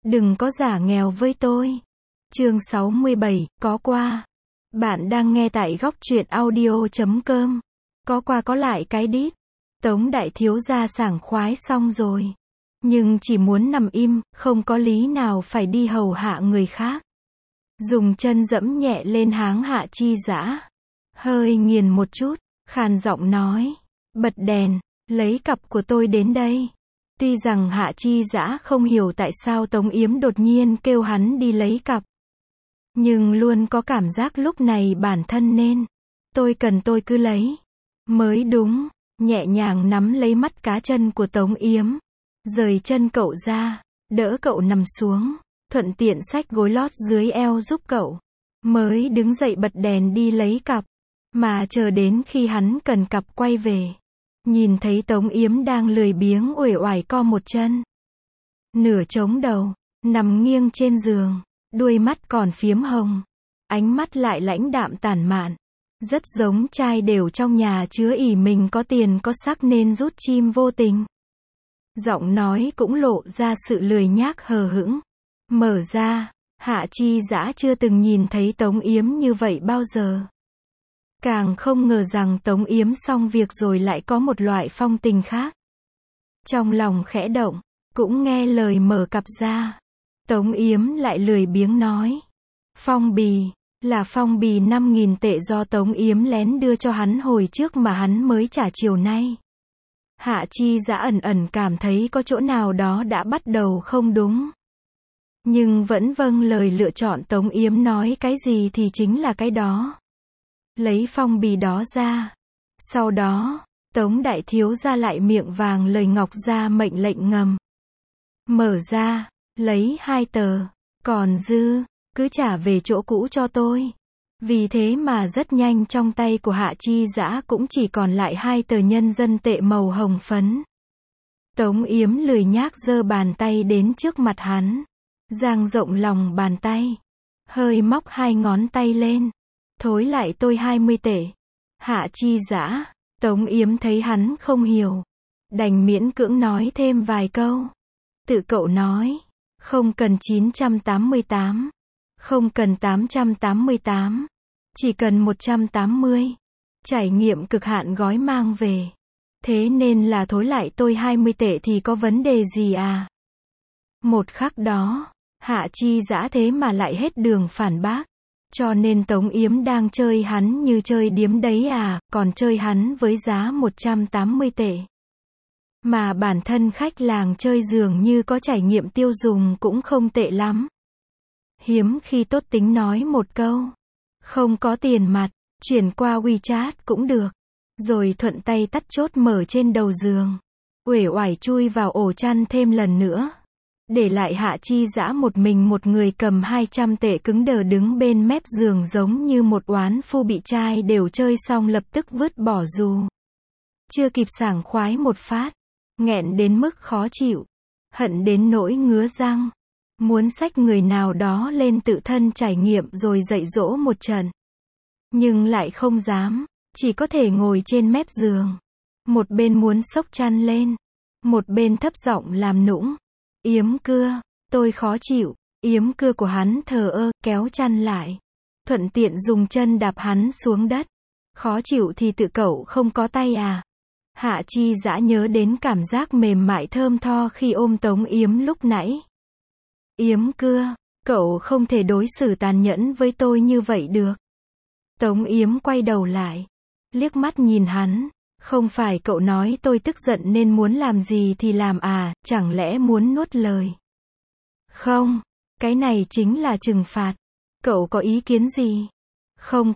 Đừng có giả nghèo với tôi. Chương 67, có qua. Bạn đang nghe tại góc truyện audio.com. Có qua có lại cái đít. Tống đại thiếu gia sảng khoái xong rồi. Nhưng chỉ muốn nằm im, không có lý nào phải đi hầu hạ người khác. Dùng chân dẫm nhẹ lên háng Hạ Chi Dã. Hơi nghiền một chút, khàn giọng nói. Bật đèn, lấy cặp của tôi đến đây. Tuy rằng Hạ Chi Dã không hiểu tại sao Tống Yếm đột nhiên kêu hắn đi lấy cặp. Nhưng luôn có cảm giác lúc này bản thân nên. Tôi cần tôi cứ lấy. Mới đúng, nhẹ nhàng nắm lấy mắt cá chân của Tống Yếm. Rời chân cậu ra, đỡ cậu nằm xuống. Thuận tiện xách gối lót dưới eo giúp cậu. Mới đứng dậy bật đèn đi lấy cặp. Mà chờ đến khi hắn cần cặp quay về. Nhìn thấy Tống Yếm đang lười biếng uể oải co một chân. Nửa chống đầu, nằm nghiêng trên giường. Đuôi mắt còn phiếm hồng. Ánh mắt lại lãnh đạm tản mạn. Rất giống trai đều trong nhà chứa ỷ mình có tiền có sắc nên rút chim vô tình. Giọng nói cũng lộ ra sự lười nhác hờ hững. Mở ra, Hạ Chi Dã chưa từng nhìn thấy Tống Yếm như vậy bao giờ. Càng không ngờ rằng Tống Yếm xong việc rồi lại có một loại phong tình khác. Trong lòng khẽ động, cũng nghe lời mở cặp ra. Tống Yếm lại lười biếng nói. Phong bì, là phong bì 5.000 tệ do Tống Yếm lén đưa cho hắn hồi trước mà hắn mới trả chiều nay. Hạ Chi Dã ẩn ẩn cảm thấy có chỗ nào đó đã bắt đầu không đúng. Nhưng vẫn vâng lời lựa chọn Tống Yếm nói cái gì thì chính là cái đó. Lấy phong bì đó ra. Sau đó, Tống đại thiếu gia lại miệng vàng lời ngọc ra mệnh lệnh ngầm. Mở ra, lấy 2 tờ, còn dư, cứ trả về chỗ cũ cho tôi. Vì thế mà rất nhanh trong tay của Hạ Chi Dã cũng chỉ còn lại 2 tờ nhân dân tệ màu hồng phấn. Tống Yếm lười nhác giơ bàn tay đến trước mặt hắn. Dang rộng lòng bàn tay. Hơi móc 2 ngón tay lên. Thối lại tôi 20 tệ. Hạ Chi Dã. Tống Yếm thấy hắn không hiểu. Đành miễn cưỡng nói thêm vài câu. Tự cậu nói. Không cần 988. Không cần 888. Chỉ cần 180. Trải nghiệm cực hạn gói mang về. Thế nên là thối lại tôi 20 tệ thì có vấn đề gì à? Một khắc đó, Hạ Chi Dã thế mà lại hết đường phản bác. Cho nên Tống Yếm đang chơi hắn như chơi điếm đấy à, còn chơi hắn với giá 180 tệ. Mà bản thân khách làng chơi dường như có trải nghiệm tiêu dùng cũng không tệ lắm. Hiếm khi tốt tính nói một câu. Không có tiền mặt, chuyển qua WeChat cũng được. Rồi thuận tay tắt chốt mở trên đầu giường. Uể oải chui vào ổ chăn thêm lần nữa. Để lại Hạ Chi Dã một mình một người cầm 200 tệ cứng đờ đứng bên mép giường giống như một oán phu bị trai đều chơi xong lập tức vứt bỏ dù. Chưa kịp sảng khoái một phát. Nghẹn đến mức khó chịu. Hận đến nỗi ngứa răng. Muốn xách người nào đó lên tự thân trải nghiệm rồi dạy dỗ một trận. Nhưng lại không dám. Chỉ có thể ngồi trên mép giường. Một bên muốn xốc chăn lên. Một bên thấp giọng làm nũng. Yếm cưa, tôi khó chịu. Yếm cưa của hắn thờ ơ, kéo chăn lại. Thuận tiện dùng chân đạp hắn xuống đất. Khó chịu thì tự cậu không có tay à? Hạ Chi Dã nhớ đến cảm giác mềm mại thơm tho khi ôm Tống Yếm lúc nãy. Yếm cưa, cậu không thể đối xử tàn nhẫn với tôi như vậy được. Tống Yếm quay đầu lại. Liếc mắt nhìn hắn. Không phải cậu nói tôi tức giận nên muốn làm gì thì làm à, chẳng lẽ muốn nuốt lời? Không, cái này chính là trừng phạt. Cậu có ý kiến gì? Không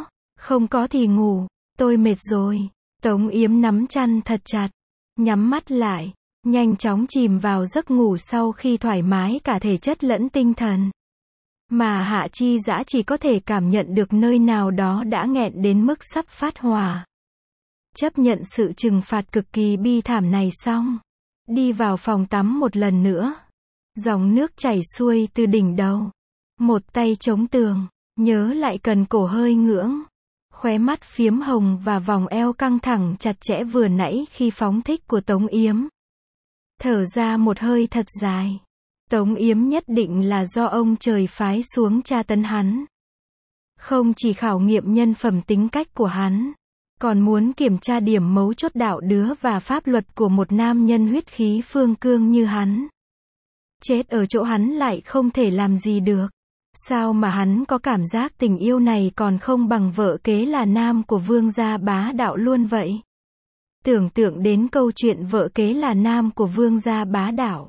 có thì ngủ, tôi mệt rồi. Tống Yếm nắm chăn thật chặt, nhắm mắt lại, nhanh chóng chìm vào giấc ngủ sau khi thoải mái cả thể chất lẫn tinh thần. Mà Hạ Chi Dã chỉ có thể cảm nhận được nơi nào đó đã nghẹn đến mức sắp phát hỏa. Chấp nhận sự trừng phạt cực kỳ bi thảm này xong. Đi vào phòng tắm một lần nữa. Dòng nước chảy xuôi từ đỉnh đầu. Một tay chống tường. Nhớ lại cần cổ hơi ngưỡng. Khóe mắt phiếm hồng và vòng eo căng thẳng chặt chẽ vừa nãy khi phóng thích của Tống Yếm. Thở ra một hơi thật dài. Tống Yếm nhất định là do ông trời phái xuống tra tấn hắn. Không chỉ khảo nghiệm nhân phẩm tính cách của hắn, còn muốn kiểm tra điểm mấu chốt đạo đức và pháp luật của một nam nhân huyết khí phương cương như hắn. Chết ở chỗ hắn lại không thể làm gì được. Sao mà hắn có cảm giác tình yêu này còn không bằng vợ kế là nam của vương gia bá đạo luôn vậy? Tưởng tượng đến câu chuyện vợ kế là nam của vương gia bá đạo,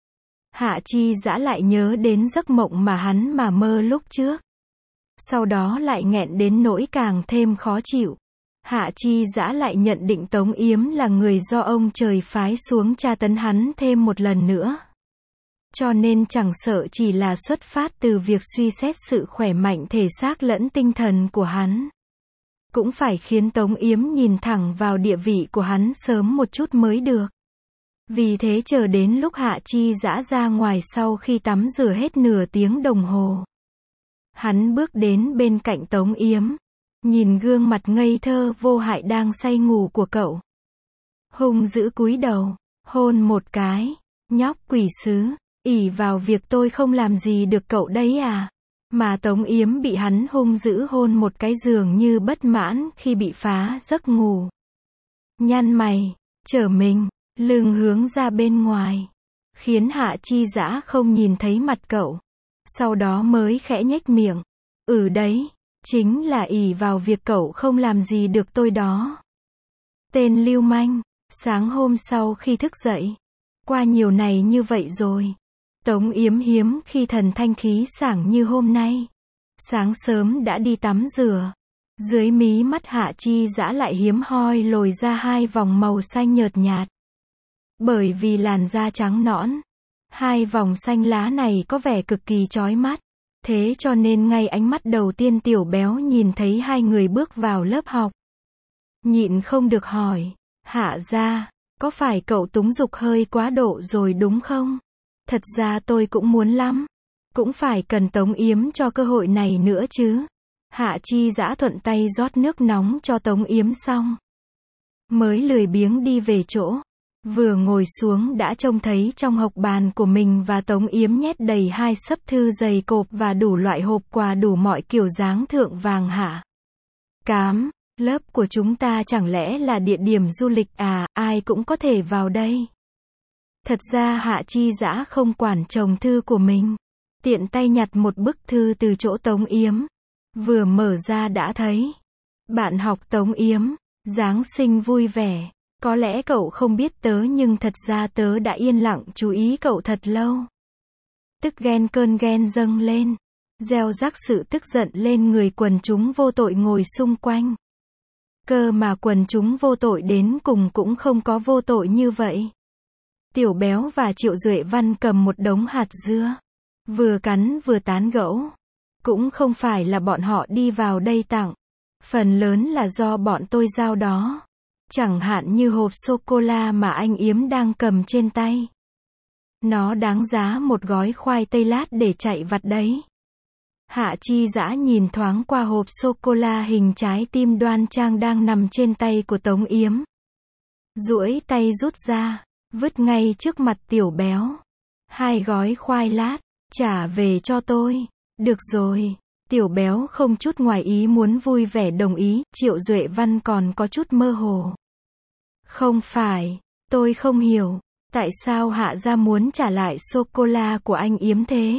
Hạ Chi Dã lại nhớ đến giấc mộng mà hắn mà mơ lúc trước. Sau đó lại nghẹn đến nỗi càng thêm khó chịu. Hạ Chi Dã lại nhận định Tống Yếm là người do ông trời phái xuống tra tấn hắn thêm một lần nữa. Cho nên chẳng sợ chỉ là xuất phát từ việc suy xét sự khỏe mạnh thể xác lẫn tinh thần của hắn, cũng phải khiến Tống Yếm nhìn thẳng vào địa vị của hắn sớm một chút mới được. Vì thế chờ đến lúc Hạ Chi Dã ra ngoài sau khi tắm rửa hết nửa tiếng đồng hồ, hắn bước đến bên cạnh Tống Yếm, nhìn gương mặt ngây thơ vô hại đang say ngủ của cậu. Hung dữ cúi đầu, hôn một cái. Nhóc quỷ sứ, ỷ vào việc tôi không làm gì được cậu đấy à? Mà Tống Yếm bị hắn hung dữ hôn một cái dường như bất mãn khi bị phá giấc ngủ. Nhăn mày, trở mình, lưng hướng ra bên ngoài, khiến Hạ Chi Dã không nhìn thấy mặt cậu. Sau đó mới khẽ nhếch miệng. Đấy, chính là ỷ vào việc cậu không làm gì được tôi đó. Tên lưu manh. Sáng hôm sau khi thức dậy, qua nhiều ngày như vậy rồi, Tống Yếm hiếm khi thần thanh khí sảng như hôm nay. Sáng sớm đã đi tắm rửa. Dưới mí mắt Hạ Chi Dã lại hiếm hoi lồi ra hai vòng màu xanh nhợt nhạt. Bởi vì làn da trắng nõn, hai vòng xanh lá này có vẻ cực kỳ chói mắt. Thế cho nên ngay ánh mắt đầu tiên Tiểu Béo nhìn thấy hai người bước vào lớp học, nhịn không được hỏi, Hạ gia, có phải cậu túng dục hơi quá độ rồi đúng không? Thật ra tôi cũng muốn lắm. Cũng phải cần Tống Yếm cho cơ hội này nữa chứ. Hạ Chi Dã thuận tay rót nước nóng cho Tống Yếm xong, mới lười biếng đi về chỗ. Vừa ngồi xuống đã trông thấy trong hộc bàn của mình và Tống Yếm nhét đầy hai xấp thư dày cộp và đủ loại hộp quà đủ mọi kiểu dáng thượng vàng hạ cám. Lớp của chúng ta chẳng lẽ là địa điểm du lịch à, ai cũng có thể vào đây. Thật ra Hạ Chi Dã không quản chồng thư của mình, tiện tay nhặt một bức thư từ chỗ Tống Yếm. Vừa mở ra đã thấy, bạn học Tống Yếm, Giáng sinh vui vẻ. Có lẽ cậu không biết tớ nhưng thật ra tớ đã yên lặng chú ý cậu thật lâu. Tức ghen cơn ghen dâng lên, gieo rắc sự tức giận lên người quần chúng vô tội ngồi xung quanh. Cơ mà quần chúng vô tội đến cùng cũng không có vô tội như vậy. Tiểu Béo và Triệu Duệ Văn cầm một đống hạt dưa, vừa cắn vừa tán gẫu. Cũng không phải là bọn họ đi vào đây tặng, phần lớn là do bọn tôi giao đó. Chẳng hạn như hộp sô-cô-la mà anh Yếm đang cầm trên tay. Nó đáng giá một gói khoai tây lát để chạy vặt đấy. Hạ Chi Dã nhìn thoáng qua hộp sô-cô-la hình trái tim đoan trang đang nằm trên tay của Tống Yếm. Duỗi tay rút ra, vứt ngay trước mặt Tiểu Béo. Hai gói khoai lát, trả về cho tôi. Được rồi. Tiểu Béo không chút ngoài ý muốn vui vẻ đồng ý. Triệu Duệ Văn còn có chút mơ hồ. Không phải, tôi không hiểu, tại sao Hạ gia muốn trả lại sô-cô-la của anh Yếm thế?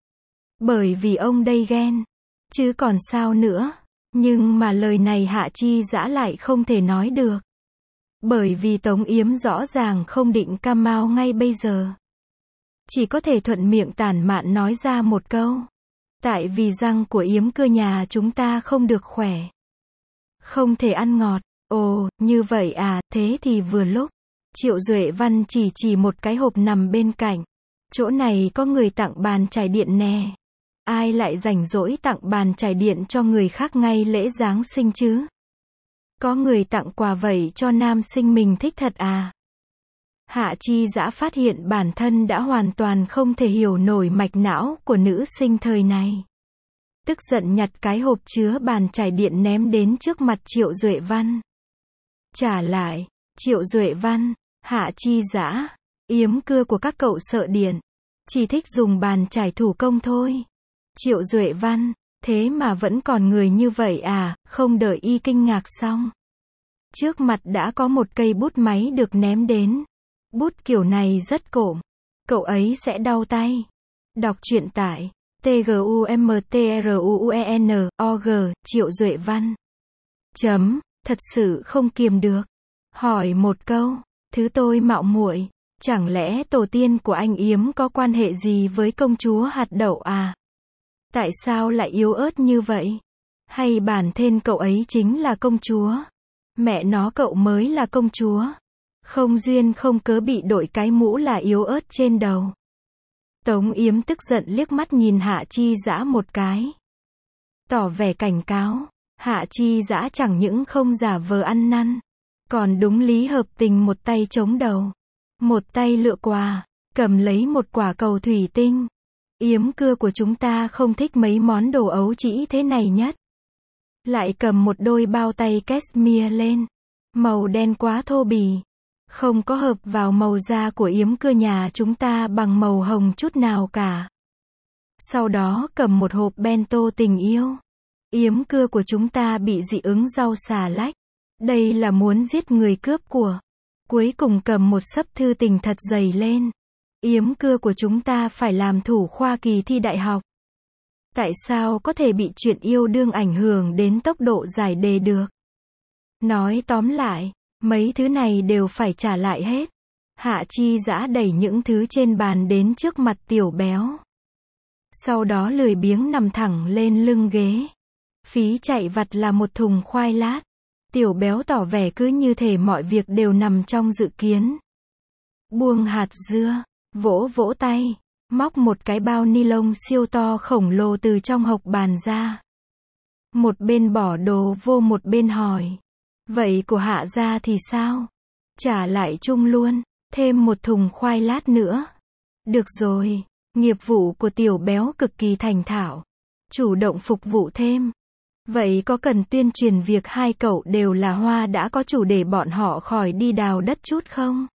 Bởi vì ông đây ghen, chứ còn sao nữa. Nhưng mà lời này Hạ Chi Dã lại không thể nói được. Bởi vì Tống Yếm rõ ràng không định cam mau ngay bây giờ. Chỉ có thể thuận miệng tản mạn nói ra một câu. Tại vì răng của Yếm cưa nhà chúng ta không được khỏe. Không thể ăn ngọt. Ồ, như vậy à, thế thì vừa lúc. Triệu Duệ Văn chỉ một cái hộp nằm bên cạnh. Chỗ này có người tặng bàn chải điện nè. Ai lại rảnh rỗi tặng bàn chải điện cho người khác ngay lễ Giáng sinh chứ? Có người tặng quà vậy cho nam sinh mình thích thật à? Hạ Chi Dã phát hiện bản thân đã hoàn toàn không thể hiểu nổi mạch não của nữ sinh thời này. Tức giận nhặt cái hộp chứa bàn chải điện ném đến trước mặt Triệu Duệ Văn. Trả lại, Triệu Duệ Văn, Hạ Chi Dã, Yếm cưa của các cậu sợ điện. Chỉ thích dùng bàn chải thủ công thôi. Triệu Duệ Văn, thế mà vẫn còn người như vậy à, không đợi y kinh ngạc xong. Trước mặt đã có một cây bút máy được ném đến. Bút kiểu này rất cộm. Cậu ấy sẽ đau tay. Đọc truyện tại tgumtruuen.org, Triệu Duệ Văn. Thật sự không kiềm được. Hỏi một câu, thứ tôi mạo muội, chẳng lẽ tổ tiên của anh Yếm có quan hệ gì với công chúa hạt đậu à? Tại sao lại yếu ớt như vậy? Hay bản thân cậu ấy chính là công chúa? Mẹ nó cậu mới là công chúa. Không duyên không cớ bị đội cái mũ là yếu ớt trên đầu. Tống Yếm tức giận liếc mắt nhìn Hạ Chi Dã một cái. Tỏ vẻ cảnh cáo. Hạ Chi Dã chẳng những không giả vờ ăn năn, còn đúng lý hợp tình một tay chống đầu, một tay lựa quà, cầm lấy một quả cầu thủy tinh. Yếm cưa của chúng ta không thích mấy món đồ ấu trĩ thế này nhất. Lại cầm một đôi bao tay cashmere lên. Màu đen quá thô bỉ. Không có hợp vào màu da của yếm cưa nhà chúng ta bằng màu hồng chút nào cả. Sau đó cầm một hộp bento tình yêu. Yếm cưa của chúng ta bị dị ứng rau xà lách. Đây là muốn giết người cướp của. Cuối cùng cầm một xấp thư tình thật dày lên. Yếm cưa của chúng ta phải làm thủ khoa kỳ thi đại học. Tại sao có thể bị chuyện yêu đương ảnh hưởng đến tốc độ giải đề được? Nói tóm lại, mấy thứ này đều phải trả lại hết. Hạ Chi Dã đẩy những thứ trên bàn đến trước mặt Tiểu Béo. Sau đó lười biếng nằm thẳng lên lưng ghế. Phí chạy vặt là một thùng khoai lát. Tiểu Béo tỏ vẻ cứ như thể mọi việc đều nằm trong dự kiến. Buông hạt dưa, vỗ vỗ tay, móc một cái bao ni lông siêu to khổng lồ từ trong hộc bàn ra. Một bên bỏ đồ vô một bên hỏi. Vậy của Hạ gia thì sao? Trả lại chung luôn, thêm một thùng khoai lát nữa. Được rồi, nghiệp vụ của Tiểu Béo cực kỳ thành thạo. Chủ động phục vụ thêm. Vậy có cần tuyên truyền việc hai cậu đều là hoa đã có chủ để bọn họ khỏi đi đào đất chút không?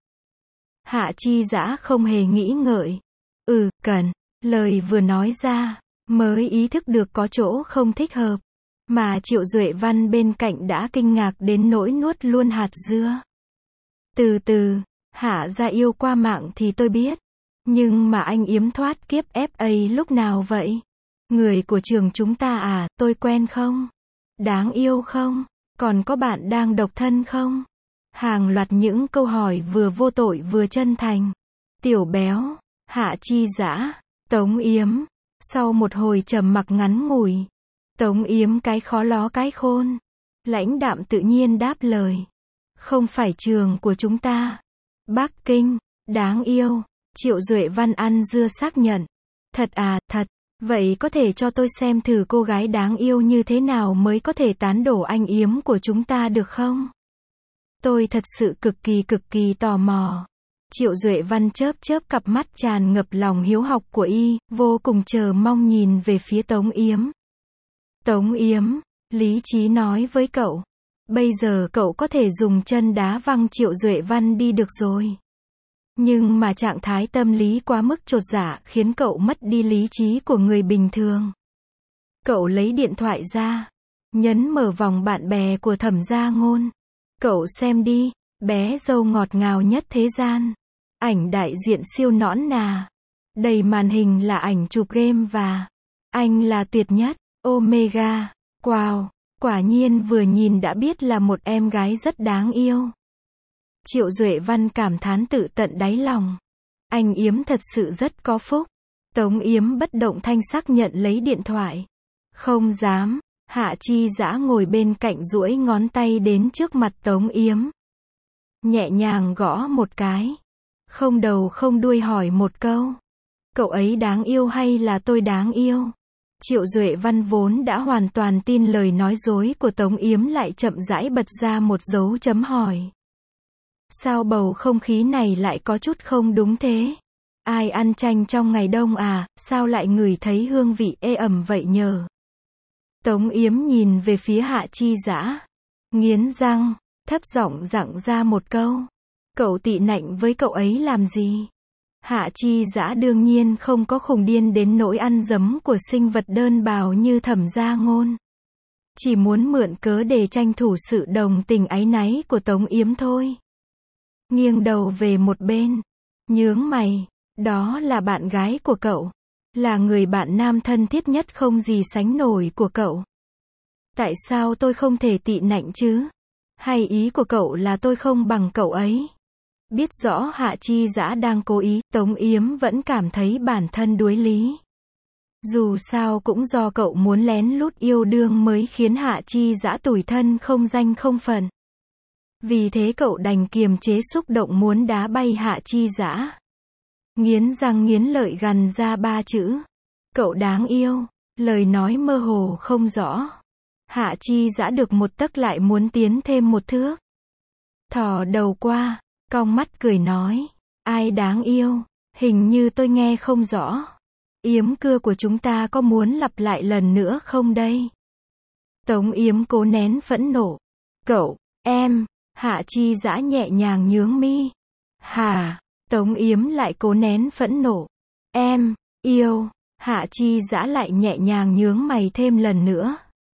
Hạ Chi Dã không hề nghĩ ngợi. Cần. Lời vừa nói ra, mới ý thức được có chỗ không thích hợp. Mà Triệu Duệ Văn bên cạnh đã kinh ngạc đến nỗi nuốt luôn hạt dưa. Từ từ, Hạ gia yêu qua mạng thì tôi biết. Nhưng mà anh Yếm thoát kiếp FA lúc nào vậy? Người của trường chúng ta à, tôi quen không? Đáng yêu không? Còn có bạn đang độc thân không? Hàng loạt những câu hỏi vừa vô tội vừa chân thành. Tiểu Béo, Hạ Chi Dã, Tống Yếm. Sau một hồi trầm mặc ngắn ngủi, Tống Yếm cái khó ló cái khôn. Lãnh đạm tự nhiên đáp lời. Không phải trường của chúng ta. Bắc Kinh, đáng yêu. Triệu Duệ Văn ăn dưa xác nhận. Thật à, thật. Vậy có thể cho tôi xem thử cô gái đáng yêu như thế nào mới có thể tán đổ anh Yếm của chúng ta được không? Tôi thật sự cực kỳ tò mò. Triệu Duệ Văn chớp chớp cặp mắt tràn ngập lòng hiếu học của y, vô cùng chờ mong nhìn về phía Tống Yếm. Tống Yếm, lý trí nói với cậu. Bây giờ cậu có thể dùng chân đá văng Triệu Duệ Văn đi được rồi. Nhưng mà trạng thái tâm lý quá mức chột dạ khiến cậu mất đi lý trí của người bình thường. Cậu lấy điện thoại ra, nhấn mở vòng bạn bè của Thẩm Gia Ngôn. Cậu xem đi, bé dâu ngọt ngào nhất thế gian. Ảnh đại diện siêu nõn nà. Đầy màn hình là ảnh chụp game và anh là tuyệt nhất, Omega. Wow, quả nhiên vừa nhìn đã biết là một em gái rất đáng yêu. Triệu Duệ Văn cảm thán tự tận đáy lòng. Anh Yếm thật sự rất có phúc. Tống Yếm bất động thanh sắc nhận lấy điện thoại. Không dám. Hạ Chi Dã ngồi bên cạnh duỗi ngón tay đến trước mặt Tống Yếm. Nhẹ nhàng gõ một cái. Không đầu không đuôi hỏi một câu. Cậu ấy đáng yêu hay là tôi đáng yêu? Triệu Duệ Văn vốn đã hoàn toàn tin lời nói dối của Tống Yếm lại chậm rãi bật ra một dấu chấm hỏi. Sao bầu không khí này lại có chút không đúng thế? Ai ăn chanh trong ngày đông à, sao lại ngửi thấy hương vị ê ẩm vậy nhờ? Tống Yếm nhìn về phía Hạ Chi Dã. Nghiến răng, thấp giọng giọng ra một câu. Cậu tị nạnh với cậu ấy làm gì? Hạ Chi Dã đương nhiên không có khùng điên đến nỗi ăn dấm của sinh vật đơn bào như Thẩm Gia Ngôn. Chỉ muốn mượn cớ để tranh thủ sự đồng tình áy náy của Tống Yếm thôi. Nghiêng đầu về một bên, nhướng mày, đó là bạn gái của cậu. Là người bạn nam thân thiết nhất không gì sánh nổi của cậu. Tại sao tôi không thể tị nạnh chứ? Hay ý của cậu là tôi không bằng cậu ấy? Biết rõ Hạ Chi Dã đang cố ý, Tống Yếm vẫn cảm thấy bản thân đuối lý. Dù sao cũng do cậu muốn lén lút yêu đương mới khiến Hạ Chi Dã tủi thân không danh không phận. Vì thế cậu đành kiềm chế xúc động muốn đá bay Hạ Chi Dã. Nghiến răng nghiến lợi gằn ra 3 chữ. Cậu đáng yêu. Lời nói mơ hồ không rõ. Hạ Chi Dã được một tấc lại muốn tiến thêm một thước. Thò đầu qua, cong mắt cười nói. Ai đáng yêu? Hình như tôi nghe không rõ. Yếm cưa của chúng ta có muốn lặp lại lần nữa không đây? Tống Yếm cố nén phẫn nộ. Cậu, em. Hạ Chi Dã nhẹ nhàng nhướng mi. Hả? Tống Yếm lại cố nén phẫn nộ. Em, yêu. Hạ Chi Dã lại nhẹ nhàng nhướng mày thêm lần nữa.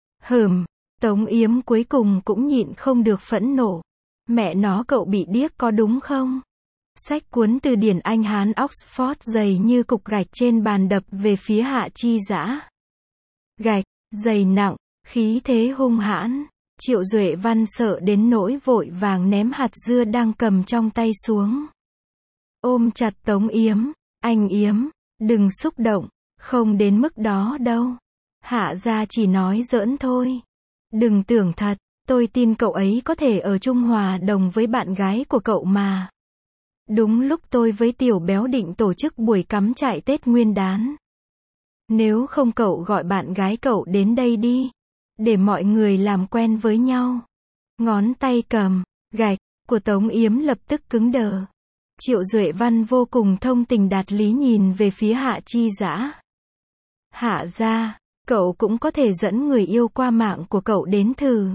Tống Yếm cuối cùng cũng nhịn không được phẫn nộ. Mẹ nó cậu bị điếc có đúng không? Sách cuốn từ điển Anh Hán Oxford dày như cục gạch trên bàn đập về phía Hạ Chi Dã. Gạch, dày nặng, khí thế hung hãn. Triệu Duệ Văn sợ đến nỗi vội vàng ném hạt dưa đang cầm trong tay xuống. Ôm chặt Tống Yếm. Anh Yếm, đừng xúc động, không đến mức đó đâu. Hạ gia chỉ nói giỡn thôi. Đừng tưởng thật, tôi tin cậu ấy có thể ở chung hòa đồng với bạn gái của cậu mà. Đúng lúc tôi với Tiểu Béo định tổ chức buổi cắm trại Tết Nguyên đán. Nếu không cậu gọi bạn gái cậu đến đây đi. Để mọi người làm quen với nhau. Ngón tay cầm, gạch, của Tống Yếm lập tức cứng đờ. Triệu Duệ Văn vô cùng thông tình đạt lý nhìn về phía Hạ Chi Dã. Hạ gia, cậu cũng có thể dẫn người yêu qua mạng của cậu đến thử.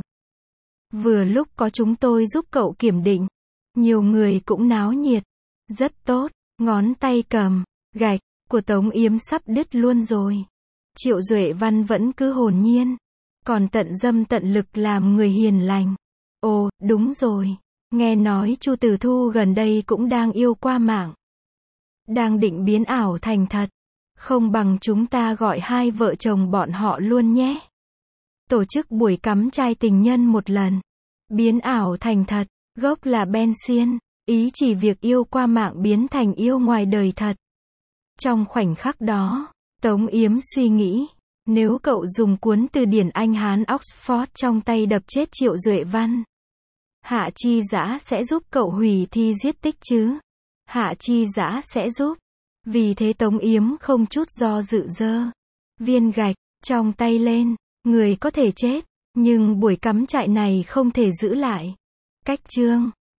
Vừa lúc có chúng tôi giúp cậu kiểm định. Nhiều người cũng náo nhiệt. Rất tốt, ngón tay cầm, gạch, của Tống Yếm sắp đứt luôn rồi. Triệu Duệ Văn vẫn cứ hồn nhiên. Còn tận dâm tận lực làm người hiền lành. Ồ, đúng rồi. Nghe nói Chu Tử Thu gần đây cũng đang yêu qua mạng. Đang định biến ảo thành thật. Không bằng chúng ta gọi hai vợ chồng bọn họ luôn nhé. Tổ chức buổi cắm trại tình nhân một lần. Biến ảo thành thật, gốc là Ben Xiên, ý chỉ việc yêu qua mạng biến thành yêu ngoài đời thật. Trong khoảnh khắc đó, Tống Yếm suy nghĩ. Nếu cậu dùng cuốn từ điển Anh Hán Oxford trong tay đập chết Triệu Duệ Văn, Hạ Chi Dã sẽ giúp cậu hủy thi giết tích chứ? Hạ Chi Dã sẽ giúp. Vì thế Tống Yếm không chút do dự giơ viên gạch trong tay lên. Người có thể chết, nhưng buổi cắm trại này không thể giữ lại. Cách chương